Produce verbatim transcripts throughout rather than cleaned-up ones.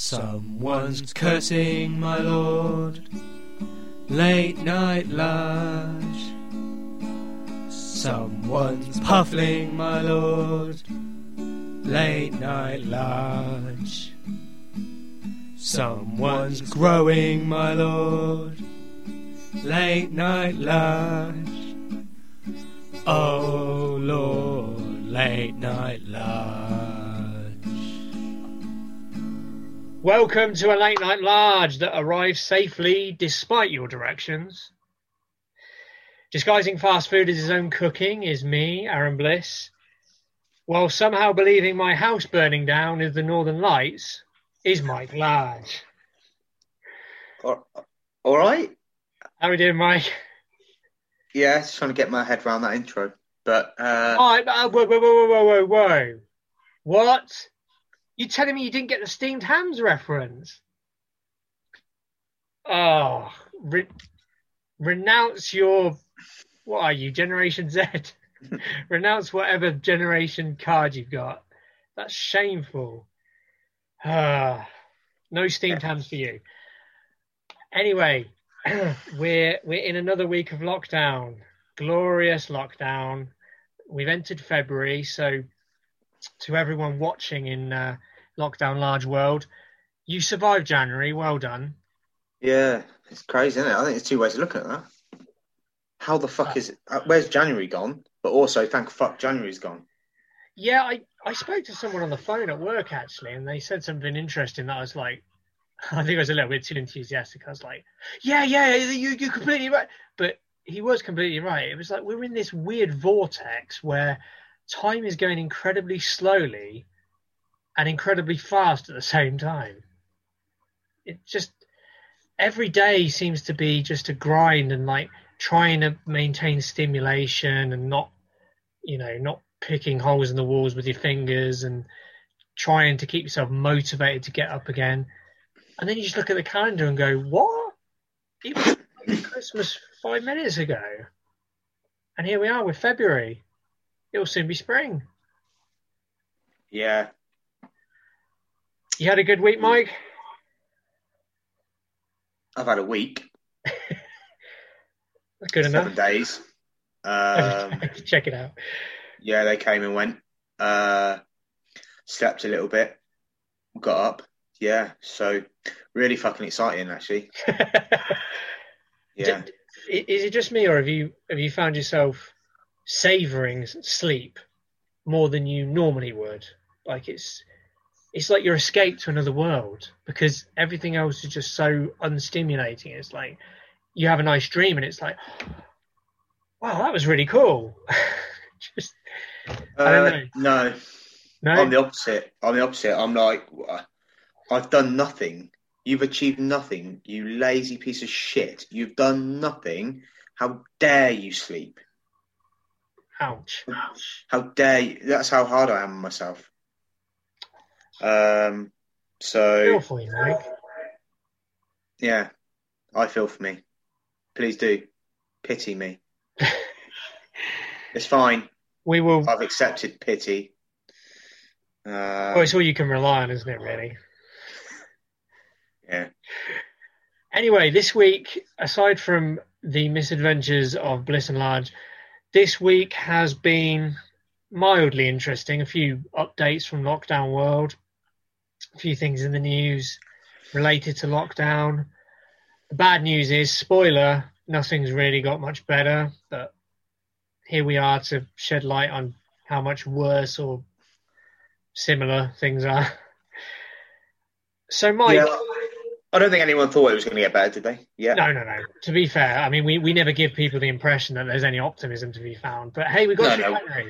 Someone's cursing my lord, late night large. Someone's puffling my lord, late night large. Someone's growing my lord, late night large. Oh Lord, late night large. Welcome to a late night large that arrives safely despite your directions. Disguising fast food as his own cooking is me, Aaron Bliss, while somehow believing my house burning down is the Northern Lights is Mike Large. All right. How are we doing, Mike? Yeah, just trying to get my head around that intro. But uh... oh, uh, whoa, whoa, whoa, whoa, whoa, whoa! What? You telling me you didn't get the steamed hams reference? Oh, re- renounce your... What are you, Generation Z? Renounce whatever generation card you've got. That's shameful. Ah, no steamed hams for you. Anyway, we're we're in another week of lockdown. Glorious lockdown. We've entered February, so to everyone watching in uh, Lockdown Large World, you survived January. Well done. Yeah, it's crazy, isn't it? I think there's two ways of looking at that. How the fuck is it? Where's January gone? But also, thank fuck January's gone. Yeah, I, I spoke to someone on the phone at work, actually, and they said something interesting that I was like, I think I was a little bit too enthusiastic. I was like, yeah, yeah, you, you're completely right. But he was completely right. It was like we're in this weird vortex where time is going incredibly slowly and incredibly fast at the same time. It just, every day seems to be just a grind and like trying to maintain stimulation and not, you know, not picking holes in the walls with your fingers and trying to keep yourself motivated to get up again. And then you just look at the calendar and go, what? It was like Christmas five minutes ago. And here we are with February. It'll soon be spring. Yeah. You had a good week, Mike? I've had a week. That's good Seven enough. days. Um, Check it out. Yeah, they came and went. Uh, slept a little bit. Got up. Yeah, so really fucking exciting, actually. Yeah. Is it just me, or have you have you found yourself savouring sleep more than you normally would? Like it's it's like your escape to another world because everything else is just so unstimulating. It's like you have a nice dream and it's like, wow, that was really cool. just I don't Uh, know. no. No, I'm the opposite. I'm the opposite. I'm like, I've done nothing. You've achieved nothing, you lazy piece of shit. You've done nothing. How dare you sleep? Ouch. How dare you? That's how hard I am on myself. Um, so Feel for you, Mike. Yeah, I feel for me. Please do. Pity me. It's fine. We will. I've accepted pity. Um, Well, it's all you can rely on, isn't it, really? Yeah. Anyway, this week, aside from the misadventures of Bliss and Large, this week has been mildly interesting. A few updates from Lockdown World, a few things in the news related to lockdown. The bad news is, spoiler, nothing's really got much better, but here we are to shed light on how much worse or similar things are. So, Mike... Yeah, I don't think anyone thought it was going to get better, did they? Yeah. No, no, no. To be fair, I mean, we, we never give people the impression that there's any optimism to be found. But hey, we got No, no. January.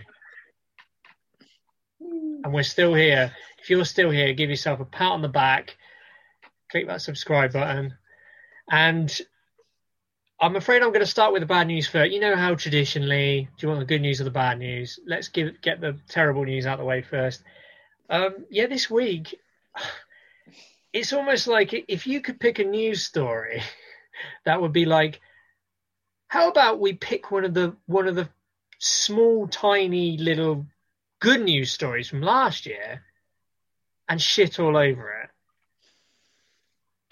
And we're still here. If you're still here, give yourself a pat on the back. Click that subscribe button. And I'm afraid I'm going to start with the bad news first. You know how traditionally, do you want the good news or the bad news? Let's give get the terrible news out of the way first. Um, yeah, this week... It's almost like if you could pick a news story, that would be like, how about we pick one of the one of the small, tiny little good news stories from last year and shit all over it?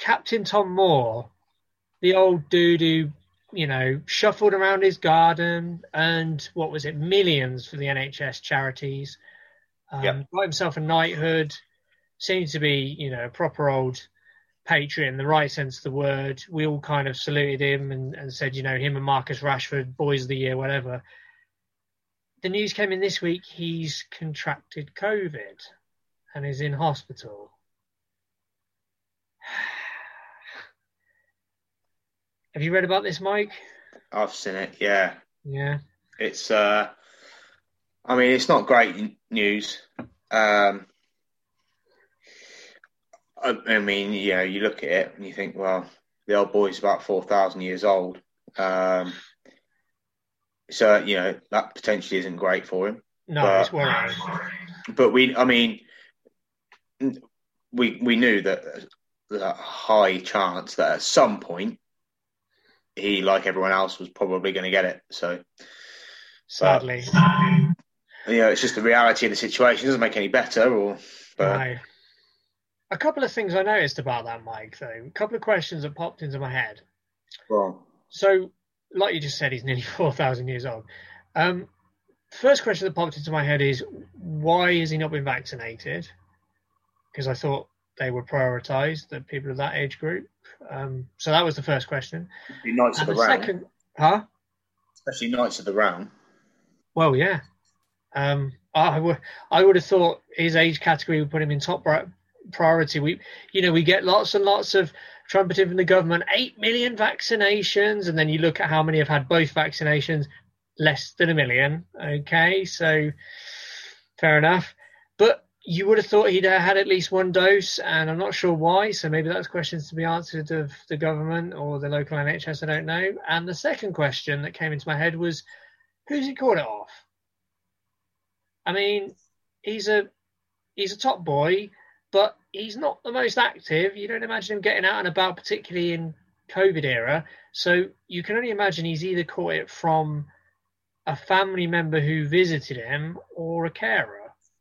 Captain Tom Moore, the old dude who, you know, shuffled around his garden, earned, what was it, millions for the N H S charities, um, Yep. got himself a knighthood, seemed to be, you know, a proper old patriot in the right sense of the word. We all kind of saluted him and, and said, you know, him and Marcus Rashford, boys of the year, whatever. The news came in this week, he's contracted COVID and is in hospital. Have you read about this, Mike? I've seen it. Yeah, Yeah. it's. Uh, I mean, it's not great n- news. Um, I, I mean, you know, you look at it and you think, well, the old boy's about four thousand years old. Um, so you know that potentially isn't great for him. No, But- it's worrying. But we, I mean, we we knew that there's a high chance that at some point he, like everyone else, was probably going to get it. So, Sadly. you know, it's just the reality of the situation. It doesn't make any better. Or, but No. A couple of things I noticed about that, Mike, though. A couple of questions that popped into my head. well, So, like you just said, he's nearly four thousand years old. Um, first question that popped into my head is, why has he not been vaccinated? Because I thought they were prioritised, the people of that age group. Um, so that was the first question. be Knights And of the the Round, second, huh? especially Knights of the Round. Well, yeah. Um, I would, I would have thought his age category would put him in top pri- priority. We, you know, we get lots and lots of trumpeting from the government, eight million vaccinations, and then you look at how many have had both vaccinations, less than a million. Okay, so fair enough. But you would have thought he'd uh, had at least one dose, and I'm not sure why. So maybe that's questions to be answered of the government or the local N H S. I don't know. And the second question that came into my head was, who's he caught it off? I mean, he's a he's a top boy, but he's not the most active. You don't imagine him getting out and about, particularly in COVID era. So you can only imagine he's either caught it from a family member who visited him or a carer.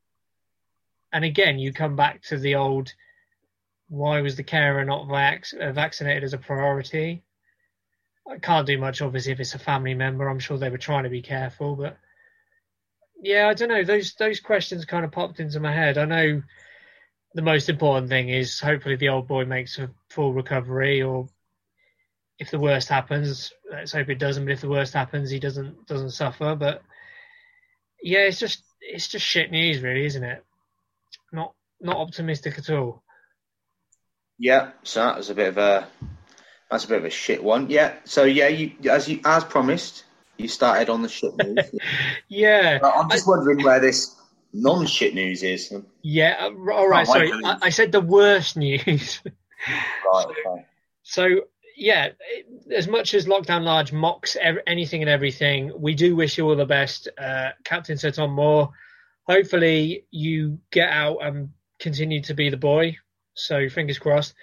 And again, you come back to the old, why was the carer not vac- uh, vaccinated as a priority? I can't do much, obviously, if it's a family member. I'm sure they were trying to be careful, but yeah, I don't know. Those those questions kind of popped into my head. I know the most important thing is hopefully the old boy makes a full recovery, or if the worst happens, let's hope it doesn't. But if the worst happens, he doesn't doesn't suffer. But yeah, it's just it's just shit news, really, isn't it? Not not optimistic at all. Yeah, so that was a bit of a that's a bit of a shit one. Yeah, so yeah, you as you as promised, you started on the shit news. Yeah, But I'm just wondering where this non-shit news is. yeah. uh, All right, Oh, sorry, Michael. I, I said the worst news. Right, okay. So, yeah, it, as much as Lockdown Large mocks ev- anything and everything, we do wish you all the best. Uh, Captain Sir Tom Moore, hopefully you get out and continue to be the boy. So, fingers crossed.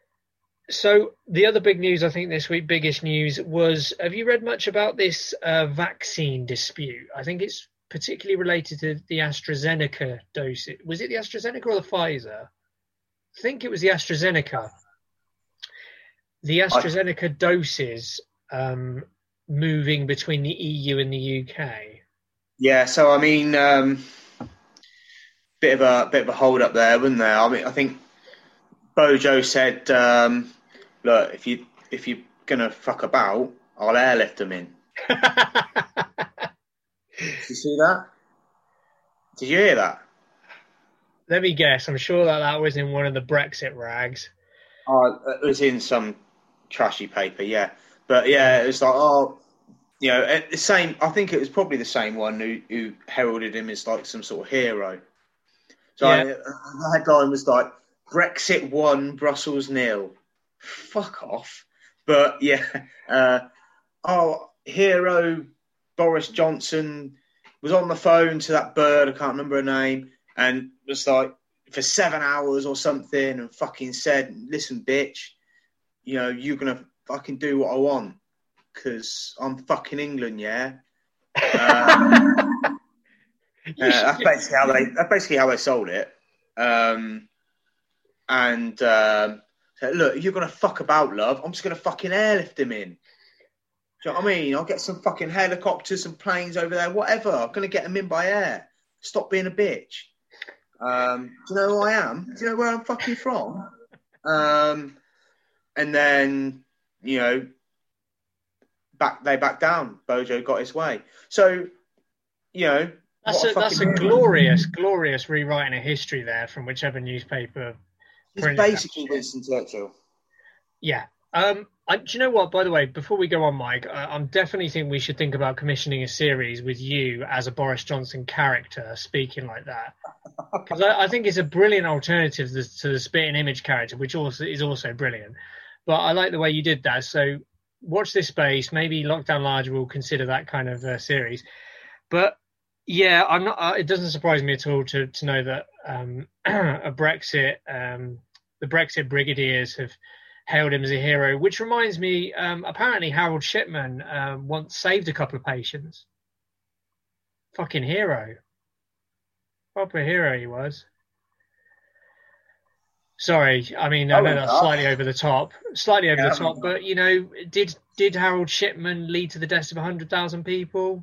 So, the other big news, I think, this week, biggest news, was, have you read much about this uh, vaccine dispute? I think it's particularly related to the AstraZeneca dose. Was it the AstraZeneca or the Pfizer? I think it was the AstraZeneca. The AstraZeneca doses um, moving between the E U and the U K. Yeah, so I mean, um, bit of a bit of a hold up there, wasn't there? I mean, I think Bojo said, um, "Look, if you if you're gonna fuck about, I'll airlift them in." Did you see that? Did you hear that? Let me guess. I'm sure that that was in one of the Brexit rags. Oh, it was in some trashy paper, yeah. But yeah, it was like, oh, you know, eh, the same. I think it was probably the same one who, who heralded him as like some sort of hero. So Yeah. I, the headline was like, Brexit won, Brussels nil. Fuck off. But yeah, uh, oh, hero Boris Johnson was on the phone to that bird, I can't remember her name, and was like, for seven hours or something, and fucking said, listen, bitch, you know, you're going to fucking do what I want, because I'm fucking England, yeah? Uh, uh, that's, basically how they, that's basically how they sold it. Um, and um, So, look, if you're going to fuck about, love, I'm just going to fucking airlift him in. Do you know what I mean? I'll get some fucking helicopters and planes over there, whatever. I'm going to get them in by air. Stop being a bitch. Um, do you know who I am? Do you know where I'm fucking from? Um, and then, you know, back they back down. Bojo got his way. So, you know, that's a, a that's a glorious, glorious rewriting of history there from whichever newspaper. It's basically Winston Churchill. Yeah. Um, I, do you know what, by the way, before we go on, Mike, I, I'm definitely think we should think about commissioning a series with you as a Boris Johnson character speaking like that. Because I, I think it's a brilliant alternative to, to the spitting image character, which also is also brilliant. But I like the way you did that. So watch this space. Maybe Lockdown Large will consider that kind of uh, series. But yeah, I'm not. Uh, it doesn't surprise me at all to to know that um, a Brexit, um, the Brexit brigadiers have hailed him as a hero, which reminds me, um, apparently Harold Shipman um, once saved a couple of patients. Fucking hero. Proper hero he was. Sorry, I mean, I know that's slightly over the top, slightly over Yeah, the top, but, you know, did did Harold Shipman lead to the deaths of one hundred thousand people?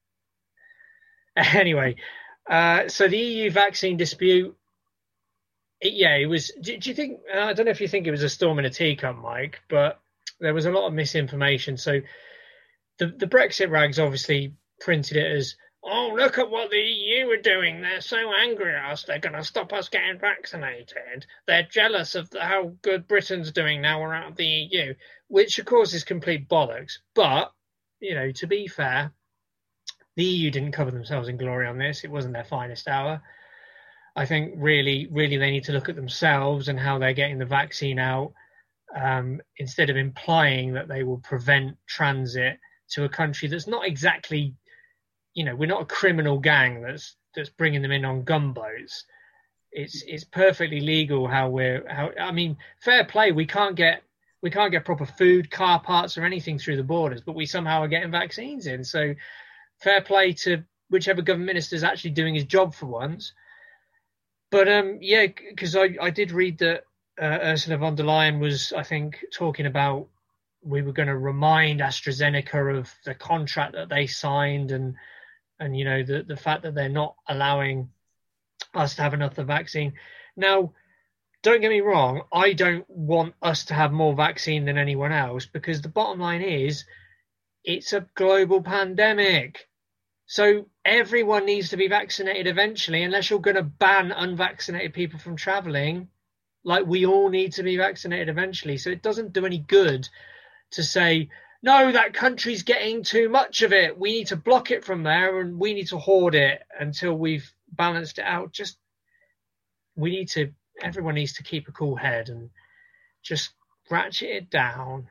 Anyway, uh, so the E U vaccine dispute, It, yeah, it was. Do, do you think? Uh, I don't know if you think it was a storm in a teacup, Mike, but there was a lot of misinformation. So the the Brexit rags obviously printed it as, "Oh, look at what the E U are doing. They're so angry at us. They're going to stop us getting vaccinated. They're jealous of the, how good Britain's doing now we're out of the E U," which of course is complete bollocks. But you know, to be fair, the E U didn't cover themselves in glory on this. It wasn't their finest hour. I think really, really they need to look at themselves and how they're getting the vaccine out um, instead of implying that they will prevent transit to a country that's not exactly, you know, we're not a criminal gang that's that's bringing them in on gunboats. It's it's perfectly legal how we're how I mean, fair play. We can't get we can't get proper food, car parts, or anything through the borders, but we somehow are getting vaccines in. So fair play to whichever government minister is actually doing his job for once. But um, yeah, because I, I did read that uh, Ursula von der Leyen was, I think, talking about we were going to remind AstraZeneca of the contract that they signed and, and you know, the, the fact that they're not allowing us to have enough of the vaccine. Now, don't get me wrong, I don't want us to have more vaccine than anyone else because the bottom line is it's a global pandemic. So everyone needs to be vaccinated eventually, unless you're going to ban unvaccinated people from traveling. Like, we all need to be vaccinated eventually. So it doesn't do any good to say, no, that country's getting too much of it. We need to block it from there and we need to hoard it until we've balanced it out. Just, we need to, everyone needs to keep a cool head and just ratchet it down.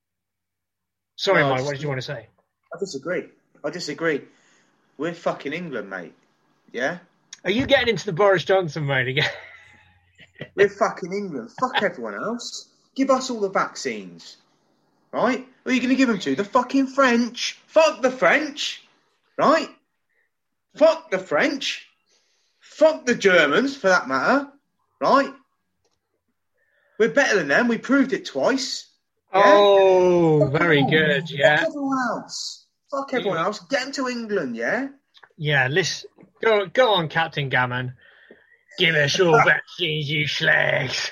Sorry, no, Mike, what did you want to say? I disagree. I disagree. We're fucking England, mate. Yeah? Are you getting into the Boris Johnson mode again? We're fucking England. Fuck everyone else. Give us all the vaccines. Right? Who are you going to give them to? The fucking French. Fuck the French. Right? Fuck the French. Fuck the Germans, for that matter. Right? We're better than them. We proved it twice. Yeah? Oh, Fuck very good. Yeah. Fuck everyone else. Fuck everyone else. Get them to England, yeah? Yeah, listen. Go, go on, Captain Gammon. Give us your vaccines, you slags.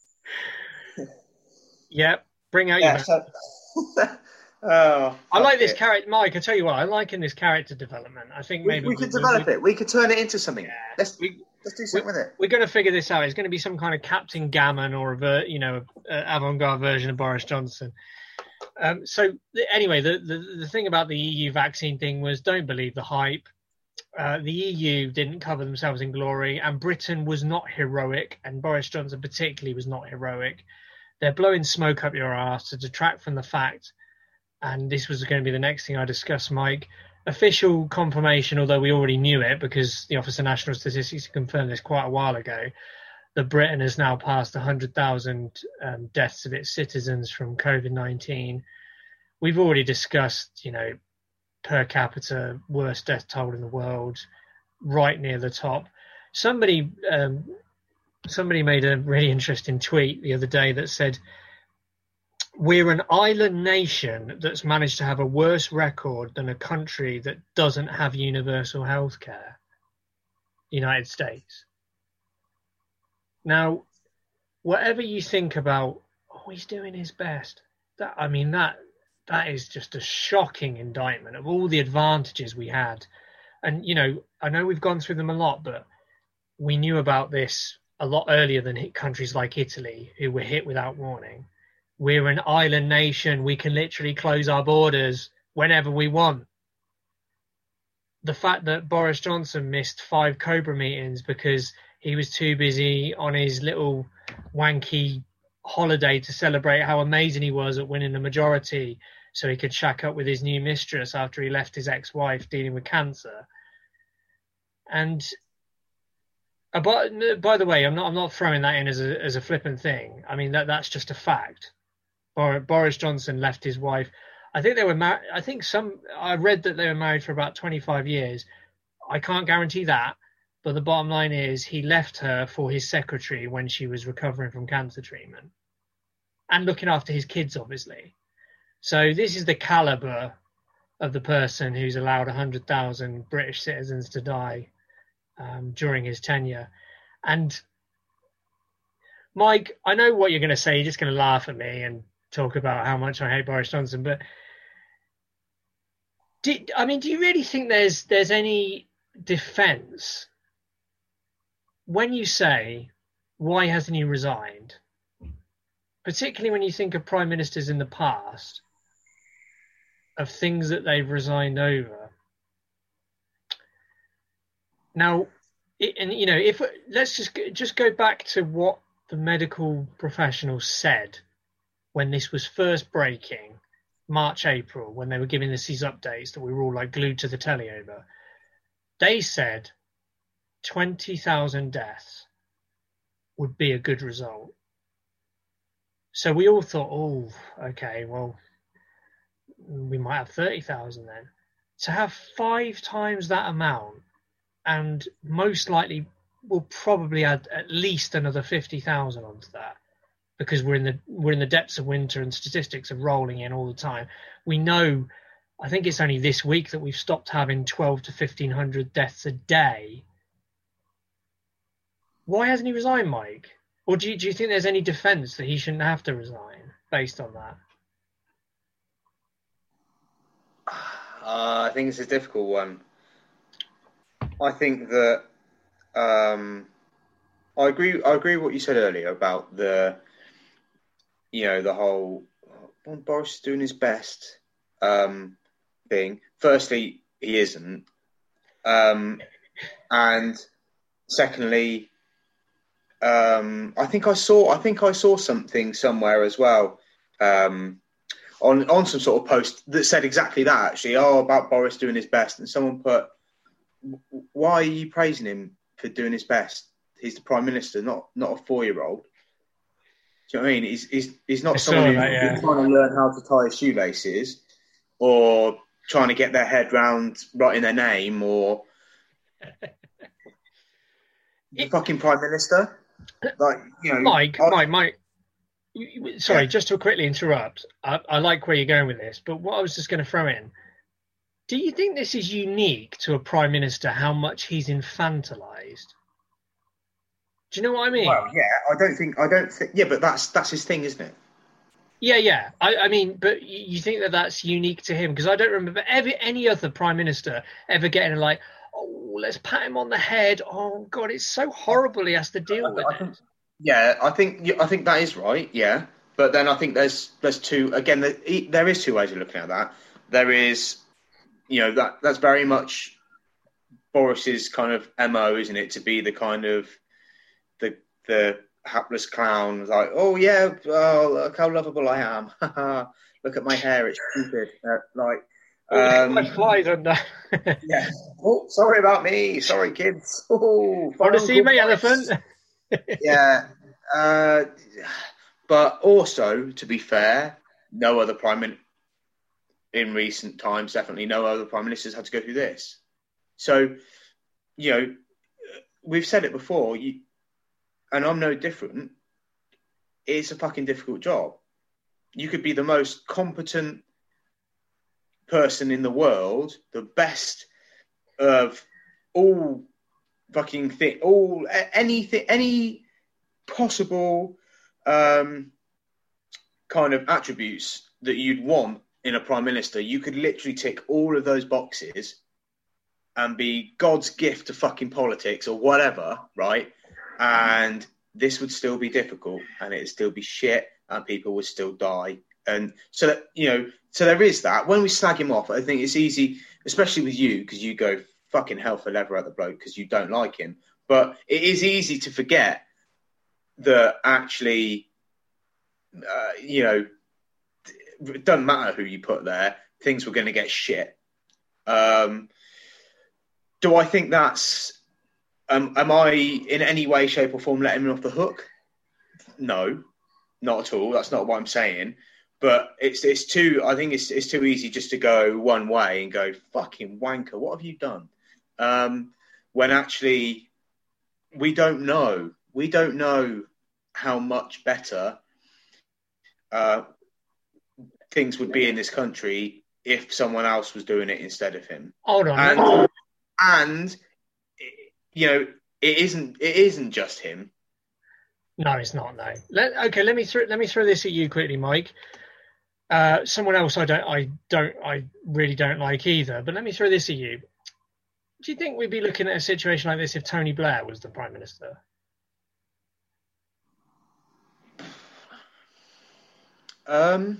Yep. Bring out yeah, your... So... oh, I like this character, Mike. I tell you what, I like in this character development. I think maybe we, we could develop we, it. We could turn it into something. Yeah. Let's we, let's do something we, with it. We're going to figure this out. It's going to be some kind of Captain Gammon or a you know a avant-garde version of Boris Johnson. Um, so anyway, the, the the thing about the E U vaccine thing was don't believe the hype. Uh, the E U didn't cover themselves in glory, and Britain was not heroic, and Boris Johnson particularly was not heroic. They're blowing smoke up your arse to detract from the fact, and this was going to be the next thing I discuss, Mike, official confirmation, although we already knew it because the Office of National Statistics confirmed this quite a while ago, that Britain has now passed one hundred thousand um, deaths of its citizens from COVID nineteen. We've already discussed, you know, per capita, worst death toll in the world, right near the top. Somebody um, somebody made a really interesting tweet the other day that said, we're an island nation that's managed to have a worse record than a country that doesn't have universal health care, United States. Now, whatever you think about, oh, he's doing his best. That I mean, that that is just a shocking indictment of all the advantages we had. And, you know, I know we've gone through them a lot, but we knew about this a lot earlier than hit countries like Italy, who were hit without warning. We're an island nation. We can literally close our borders whenever we want. The fact that Boris Johnson missed five Cobra meetings because he was too busy on his little wanky holiday to celebrate how amazing he was at winning the majority so he could shack up with his new mistress after he left his ex-wife dealing with cancer. And uh, by, by the way, I'm not I'm not throwing that in as a as a flippant thing. I mean, that that's just a fact. Boris Johnson left his wife. I think they were married. I think some. I read that they were married for about twenty-five years. I can't guarantee that, but the bottom line is he left her for his secretary when she was recovering from cancer treatment, and looking after his kids, obviously. So this is the caliber of the person who's allowed one hundred thousand British citizens to die um, during his tenure. And Mike, I know what you're going to say. You're just going to laugh at me and talk about how much I hate Boris Johnson, but do, I mean, do you really think there's there's any defence when you say, why hasn't he resigned? Particularly when you think of prime ministers in the past, of things that they've resigned over. Now, it, and you know, if let's just just go back to what the medical professionals said when this was first breaking, March, April, when they were giving us these updates that we were all like glued to the telly over. They said twenty thousand deaths would be a good result. So we all thought, oh, okay, well, we might have thirty thousand then. To have five times that amount, and most likely we'll probably add at least another fifty thousand onto that, because we're in the we're in the depths of winter and statistics are rolling in all the time. We know, I think it's only this week that we've stopped having twelve to fifteen hundred deaths a day. Why hasn't he resigned, Mike? Or do you, do you think there's any defence that he shouldn't have to resign based on that? Uh, I think it's a difficult one. I think that um, I agree. I agree with what you said earlier about the, you know, the whole oh, Boris is doing his best um, thing. Firstly, he isn't, um, and secondly, um, I think I saw. I think I saw something somewhere as well. Um, On, on some sort of post that said exactly that, actually, oh, about Boris doing his best. And someone put, why are you praising him for doing his best? He's the Prime Minister, not not a four-year-old. Do you know what I mean? He's, he's, he's not I someone who's that, yeah. trying to learn how to tie his shoelaces or trying to get their head round writing their name or the fucking Prime Minister. Like, you know, Mike, I, Mike, Mike. Sorry, Yeah. just to quickly interrupt. I, I like where you're going with this, but what I was just going to throw in, do you think this is unique to a prime minister, how much he's infantilized? Do you know what I mean? Well, yeah, I don't think, I don't think, yeah, but that's that's his thing, isn't it? Yeah, yeah. I, I mean, but you think that that's unique to him? Because I don't remember ever any other prime minister ever getting like, oh, let's pat him on the head. Oh, God, it's so horrible he has to deal with I think, it. yeah, I think I think that is right. Yeah, but then I think there's there's two again. There, there is two ways of looking at that. There is, you know, that that's very much Boris's kind of M O, isn't it? To be the kind of the the hapless clown, like, oh yeah, oh, look how lovable I am. Look at my hair, it's stupid. Uh, like, um, my flies under. yeah. Oh, sorry about me. Sorry, kids. Oh, Want to see my elephant? yeah, uh, but also, to be fair, no other prime minister in recent times, definitely no other prime ministers had to go through this. So, you know, we've said it before. You, and I'm no different, it's a fucking difficult job. You could be the most competent person in the world, the best of all fucking thing, all anything, any possible um, kind of attributes that you'd want in a prime minister. You could literally tick all of those boxes and be God's gift to fucking politics or whatever, right? And this would still be difficult, and it'd still be shit, and people would still die. And so that, you know, so there is that. When we slag him off, I think it's easy, especially with you, because you go fucking hell for leather at the bloke because you don't like him. But it is easy to forget that actually, uh, you know, it doesn't matter who you put there, things were going to get shit. Um, do I think that's, um, am I in any way, shape or form letting him off the hook? No, not at all. That's not what I'm saying. But it's it's too, I think it's it's too easy just to go one way and go, fucking wanker, what have you done? Um, when actually we don't know. We don't know how much better uh, things would be in this country if someone else was doing it instead of him. Hold on. And, and you know, it isn't it isn't just him. No, it's not. No. Let, okay, let me throw let me throw this at you quickly, Mike. Uh, someone else I don't I don't I really don't like either. But let me throw this at you. Do you think we'd be looking at a situation like this if Tony Blair was the Prime Minister? Um.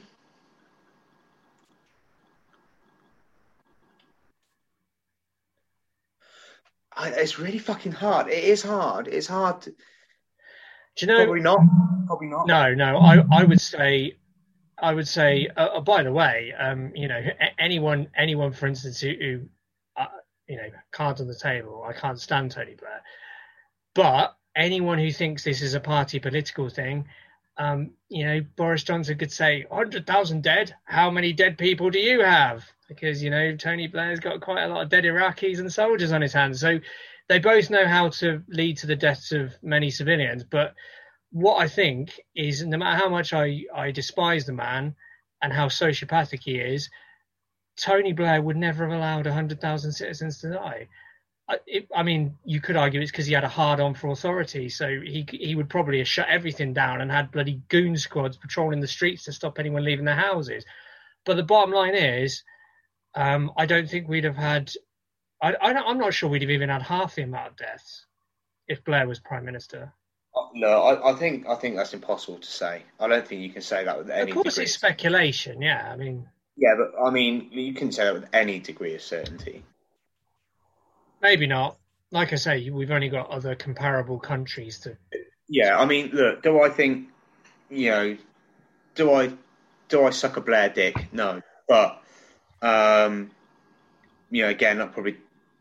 I, it's really fucking hard. It is hard. It's hard. To, Do you know? Probably not. Probably not. No, no. I, I would say, I would say. Uh, oh, by the way, um, you know, anyone, anyone, for instance, who, who uh, you know, cards on the table. I can't stand Tony Blair, but anyone who thinks this is a party political thing, um, you know, Boris Johnson could say, one hundred thousand dead. How many dead people do you have? Because, you know, Tony Blair's got quite a lot of dead Iraqis and soldiers on his hands. So they both know how to lead to the deaths of many civilians. But what I think is, no matter how much I, I despise the man and how sociopathic he is, Tony Blair would never have allowed one hundred thousand citizens to die. I, it, I mean, you could argue it's because he had a hard-on for authority. So he he would probably have shut everything down and had bloody goon squads patrolling the streets to stop anyone leaving their houses. But the bottom line is, Um, I don't think we'd have had. I, I don't, I'm not sure we'd have even had half the amount of deaths if Blair was Prime Minister. No, I, I think I think that's impossible to say. I don't think you can say that with any. Of course, degree. it's speculation. Yeah, I mean. Yeah, but I mean, you can say that with any degree of certainty. Maybe not. Like I say, we've only got other comparable countries to. Yeah, I mean, look. Do I think, you know, do I do I suck a Blair dick? No, but. Um, you know, again, I probably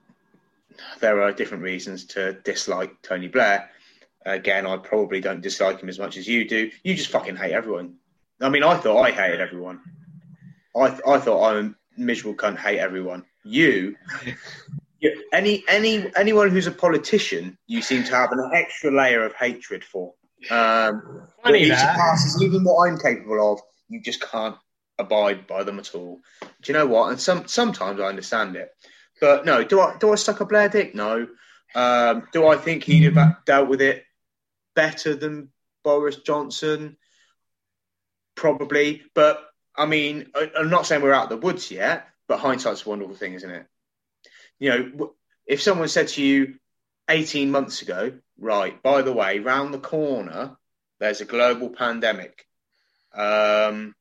there are different reasons to dislike Tony Blair. Again, I probably don't dislike him as much as you do. You just fucking hate everyone. I mean, I thought I hated everyone. I th- I thought I'm a miserable cunt, hate everyone. You, you, any any anyone who's a politician, you seem to have an extra layer of hatred for. Um, Funny that that. surpasses even what I'm capable of. You just can't abide by them at all. Do you know what? And some sometimes I understand it, but no. Do I do I suck a Blair dick? No. Um, do I think he'd have dealt with it better than Boris Johnson? Probably, but I mean, I, I'm not saying we're out of the woods yet. But hindsight's a wonderful thing, isn't it? You know, if someone said to you eighteen months ago, right, by the way, round the corner, there's a global pandemic. Um,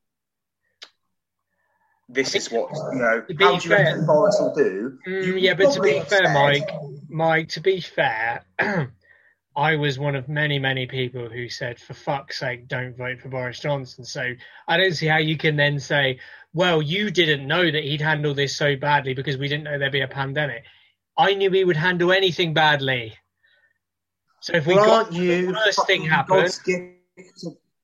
This is what, you know, how do you reckon Boris will do? Mm, yeah, but to be fair, Mike, Mike, to be fair, I was one of many, many people who said, for fuck's sake, don't vote for Boris Johnson. So I don't see how you can then say, well, you didn't know that he'd handle this so badly because we didn't know there'd be a pandemic. I knew he would handle anything badly. So if we well, got aren't you the worst thing happen...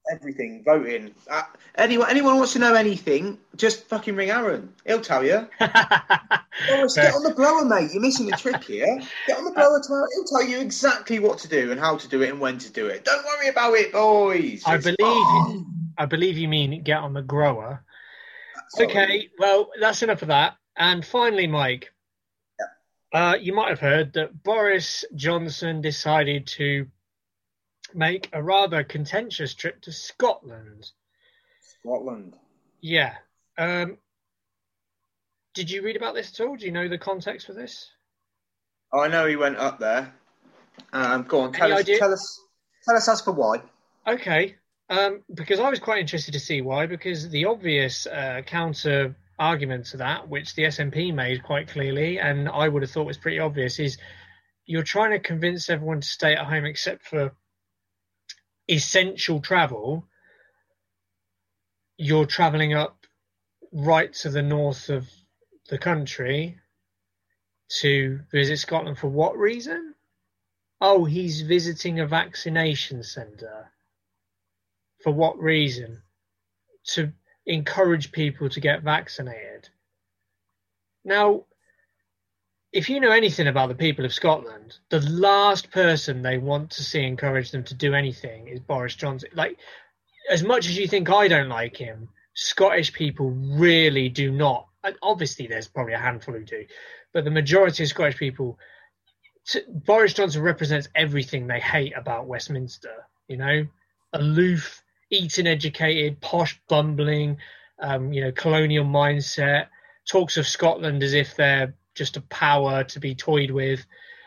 everything, voting. Uh, anyone, anyone wants to know anything, just fucking ring Aaron. He'll tell you. Boris, get on the blower, mate. You're missing the trick here. Get on the blower. Tell, he'll tell you exactly what to do and how to do it and when to do it. Don't worry about it, boys. I It's believe fine. I believe you mean get on the grower. Oh, Okay, well, that's enough of that. And finally, Mike, uh, you might have heard that Boris Johnson decided to make a rather contentious trip to Scotland. Scotland. Yeah. Um, did you read about this at all? Do you know the context for this? Oh, I know he went up there. Um, go on, tell Any us, idea? tell us, tell us as for why. Okay. Um, because I was quite interested to see why, because the obvious uh, counter argument to that, which the S N P made quite clearly, and I would have thought was pretty obvious, is you're trying to convince everyone to stay at home except for essential travel. You're travelling up right to the north of the country to visit Scotland for what reason? Oh, he's visiting a vaccination centre. For what reason? To encourage people to get vaccinated. Now, if you know anything about the people of Scotland, the last person they want to see encourage them to do anything is Boris Johnson. Like, as much as you think I don't like him, Scottish people really do not. And obviously, there's probably a handful who do, but the majority of Scottish people, t- Boris Johnson represents everything they hate about Westminster. You know, aloof, Eton educated, posh, bumbling, um, you know, colonial mindset. Talks of Scotland as if they're just a power to be toyed with.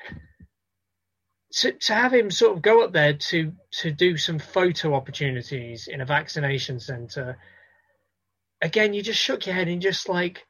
To, to have him sort of go up there to to do some photo opportunities in a vaccination centre, again, you just shook your head and just like,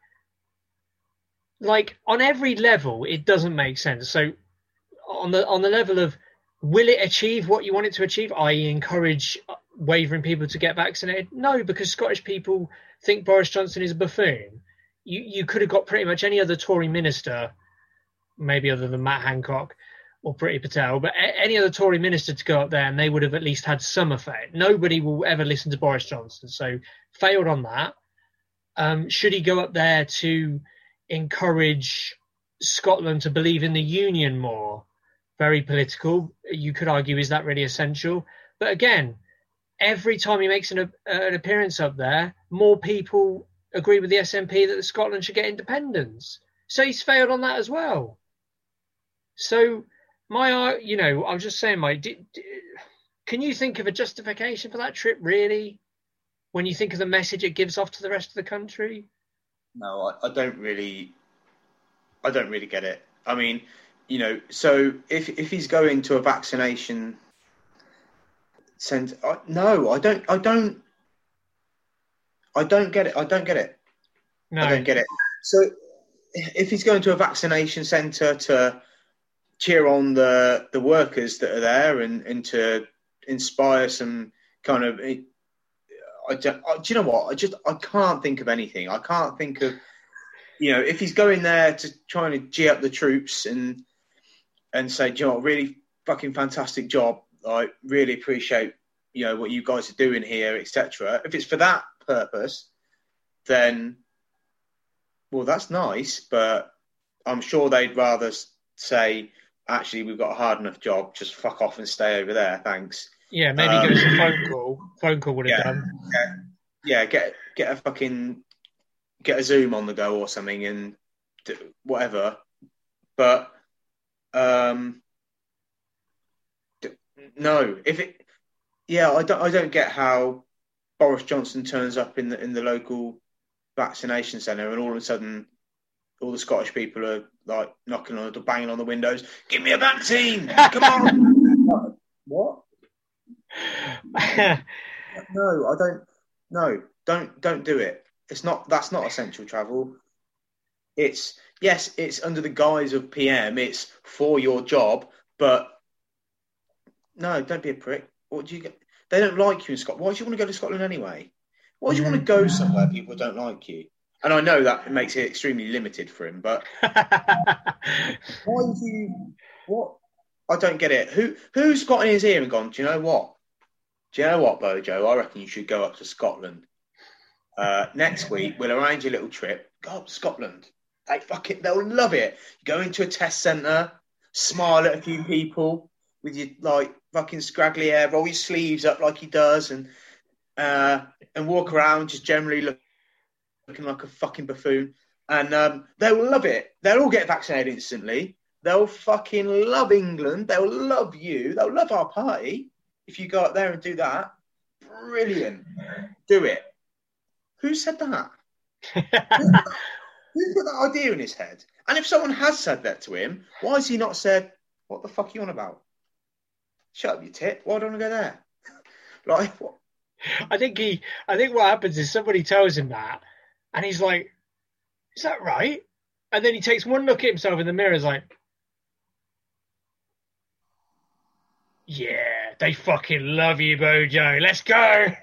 like on every level, it doesn't make sense. So on the on the level of, will it achieve what you want it to achieve, that is encourage wavering people to get vaccinated? No, because Scottish people think Boris Johnson is a buffoon. You you could have got pretty much any other Tory minister, maybe other than Matt Hancock or Priti Patel, but a- any other Tory minister to go up there and they would have at least had some effect. Nobody will ever listen to Boris Johnson, so failed on that. Um, should he go up there to encourage Scotland to believe in the union more? Very political. You could argue, is that really essential? But again, every time he makes an, an appearance up there, more people agree with the S N P that Scotland should get independence. So he's failed on that as well. So my, you know, I was just saying, Mike, did, did, can you think of a justification for that trip, really, when you think of the message it gives off to the rest of the country? No, I, I don't really, I don't really get it. I mean, you know, so if if he's going to a vaccination centre, I, no, I don't, I don't, I don't get it. I don't get it. No. I don't get it. So if he's going to a vaccination centre to cheer on the the workers that are there and, and to inspire some kind of, I, I, do you know what? I just I can't think of anything. I can't think of, you know, if he's going there to trying to gee up the troops and and say, do you know what, really fucking fantastic job. I really appreciate, you know, what you guys are doing here, et cetera. If it's for that purpose, then, well, that's nice, but I'm sure they'd rather say, actually, we've got a hard enough job, just fuck off and stay over there, thanks. Yeah, maybe Um, go to a phone call. Phone call would have yeah, done. yeah, yeah, get get a fucking get a Zoom on the go or something and do whatever. But um, d- no, if it, yeah, I don't, I don't get how Boris Johnson turns up in the in the local vaccination centre and all of a sudden all the Scottish people are like knocking on the door, banging on the windows. Give me a vaccine! Come on! What? No, I don't. No, don't don't do it. It's not. That's not essential travel. It's yes, it's under the guise of P M. It's for your job, but no, don't be a prick. What do you get? They don't like you in Scotland. Why do you want to go to Scotland anyway? Why do you want to go somewhere people don't like you? And I know that makes it extremely limited for him, but why do you? What? I don't get it. Who who's got in his ear and gone? Do you know what? Do you know what, Bojo? I reckon you should go up to Scotland. Uh, next week, we'll arrange a little trip. Go up to Scotland. They fucking, they'll love it. You go into a test centre, smile at a few people with your like fucking scraggly hair, roll your sleeves up like he does, and uh, and walk around just generally look, looking like a fucking buffoon. And um, they'll love it. They'll all get vaccinated instantly. They'll fucking love England. They'll love you. They'll love our party. If you go up there and do that, brilliant. Do it. Who said that? Who put that idea in his head? And if someone has said that to him, why has he not said, what the fuck are you on about? Shut up, you tit. Why don't I go there? Like, what? I think he, I think what happens is somebody tells him that, and he's like, is that right? And then he takes one look at himself in the mirror, is like, yeah, they fucking love you, Bojo. Let's go. I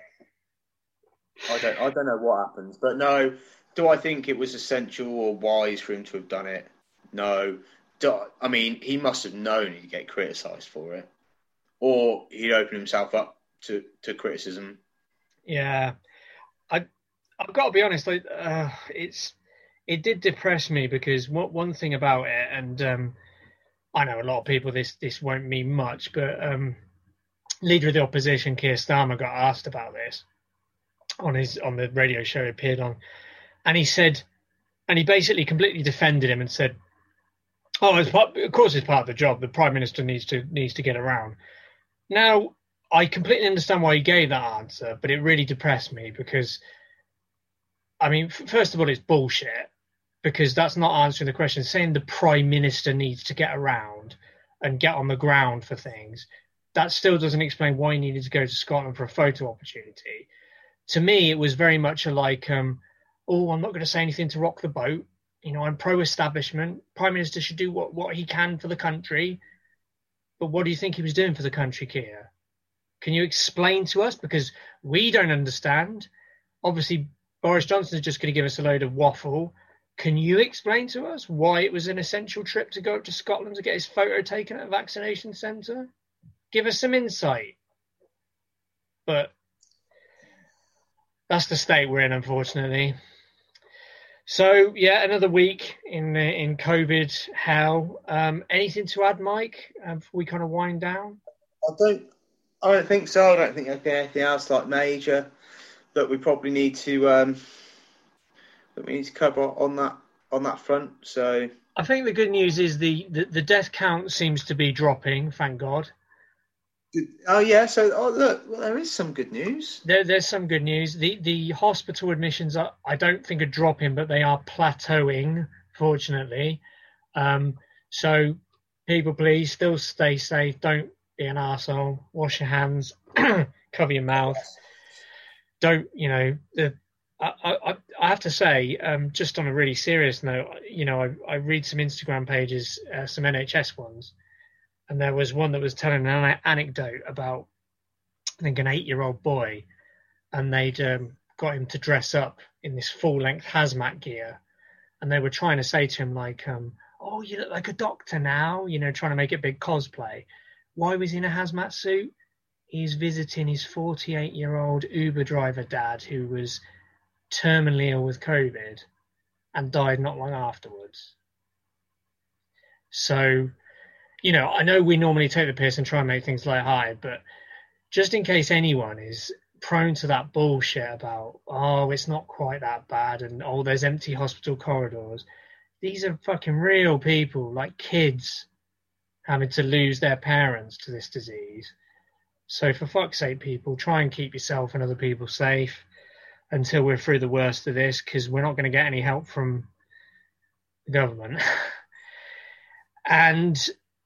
don't, I don't know what happens, but no. Do I think it was essential or wise for him to have done it? No. Do, I mean, he must have known he'd get criticised for it, or he'd open himself up to, to criticism. Yeah, I, I've got to be honest. Like, uh, it's it did depress me because what one thing about it, and um, I know a lot of people this this won't mean much, but um, leader of the opposition Keir Starmer got asked about this on his on the radio show he appeared on, and he said, and he basically completely defended him and said, "Oh, it's part, of course it's part of the job. The Prime Minister needs to needs to get around." Now, I completely understand why he gave that answer, but it really depressed me because, I mean, f- first of all, it's bullshit because that's not answering the question. Saying the Prime Minister needs to get around and get on the ground for things, that still doesn't explain why he needed to go to Scotland for a photo opportunity. To me, it was very much a like, um, oh, I'm not going to say anything to rock the boat. You know, I'm pro-establishment. Prime Minister should do what, what he can for the country. But what do you think he was doing for the country, Keir? Can you explain to us? Because we don't understand. Obviously, Boris Johnson is just going to give us a load of waffle. Can you explain to us why it was an essential trip to go up to Scotland to get his photo taken at a vaccination centre? Give us some insight. But that's the state we're in, unfortunately. So, yeah, another week in uh, in COVID hell. Um, anything to add, Mike, uh, before we kind of wind down? I don't I don't think so. I don't think there's anything else like major that we probably need to um, that we need to cover on that on that front. So I think the good news is the, the, the death count seems to be dropping, thank God. Oh yeah, so oh look, well, there is some good news. There, there's some good news. The the hospital admissions are, I don't think, are dropping, but they are plateauing, fortunately. Um, so people, please still stay safe. Don't be an arsehole. Wash your hands. Cover your mouth. Don't, you know, the, I, I, I have to say, um, just on a really serious note, you know, I, I read some Instagram pages, uh, some N H S ones, and there was one that was telling an anecdote about, I think, an eight-year-old boy, and they'd um, got him to dress up in this full-length hazmat gear, and they were trying to say to him, like, um, oh, you look like a doctor now, you know, trying to make it big cosplay. Why was he in a hazmat suit? He's visiting his forty-eight-year-old Uber driver dad who was terminally ill with COVID and died not long afterwards. So, you know, I know we normally take the piss and try and make things light-hearted, but just in case anyone is prone to that bullshit about, oh, it's not quite that bad, and oh, there's empty hospital corridors. These are fucking real people, like kids, having to lose their parents to this disease. So for fuck's sake, people, try and keep yourself and other people safe until we're through the worst of this, because we're not going to get any help from the government. And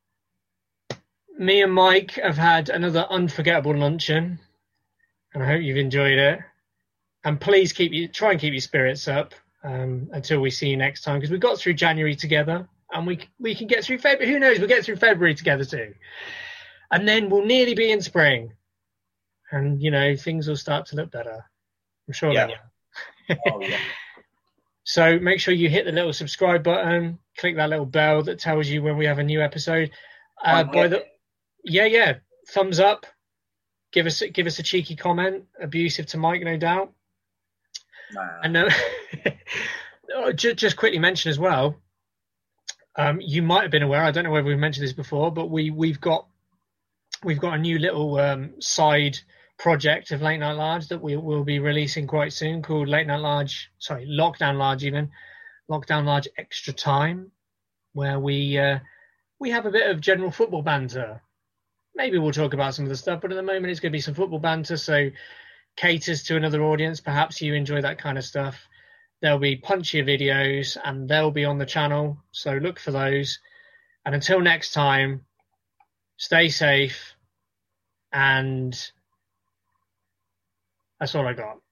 me and Mike have had another unforgettable luncheon, and I hope you've enjoyed it. And please keep you try and keep your spirits up um, until we see you next time, because we got through January together, and we we can get through February. Who knows? We'll get through February together too, and then we'll nearly be in spring, and you know things will start to look better. I'm sure Yeah. they will. Oh, yeah. So make sure you hit the little subscribe button, click that little bell that tells you when we have a new episode. Uh, Oh, by yeah. the yeah, yeah, thumbs up, give us give us a cheeky comment, abusive to Mike, no doubt. Nah. And uh, just, just quickly mention as well, um, you might have been aware, I don't know whether we've mentioned this before, but we, we've got we've got a new little um, side project of Late Night Large that we will be releasing quite soon called Late Night Large, sorry, Lockdown Large even, Lockdown Large Extra Time, where we uh, we have a bit of general football banter. Maybe we'll talk about some of the stuff, but at the moment it's going to be some football banter, so caters to another audience. Perhaps you enjoy that kind of stuff. There'll be punchier videos and they'll be on the channel, so look for those. And until next time, stay safe, and that's all I got.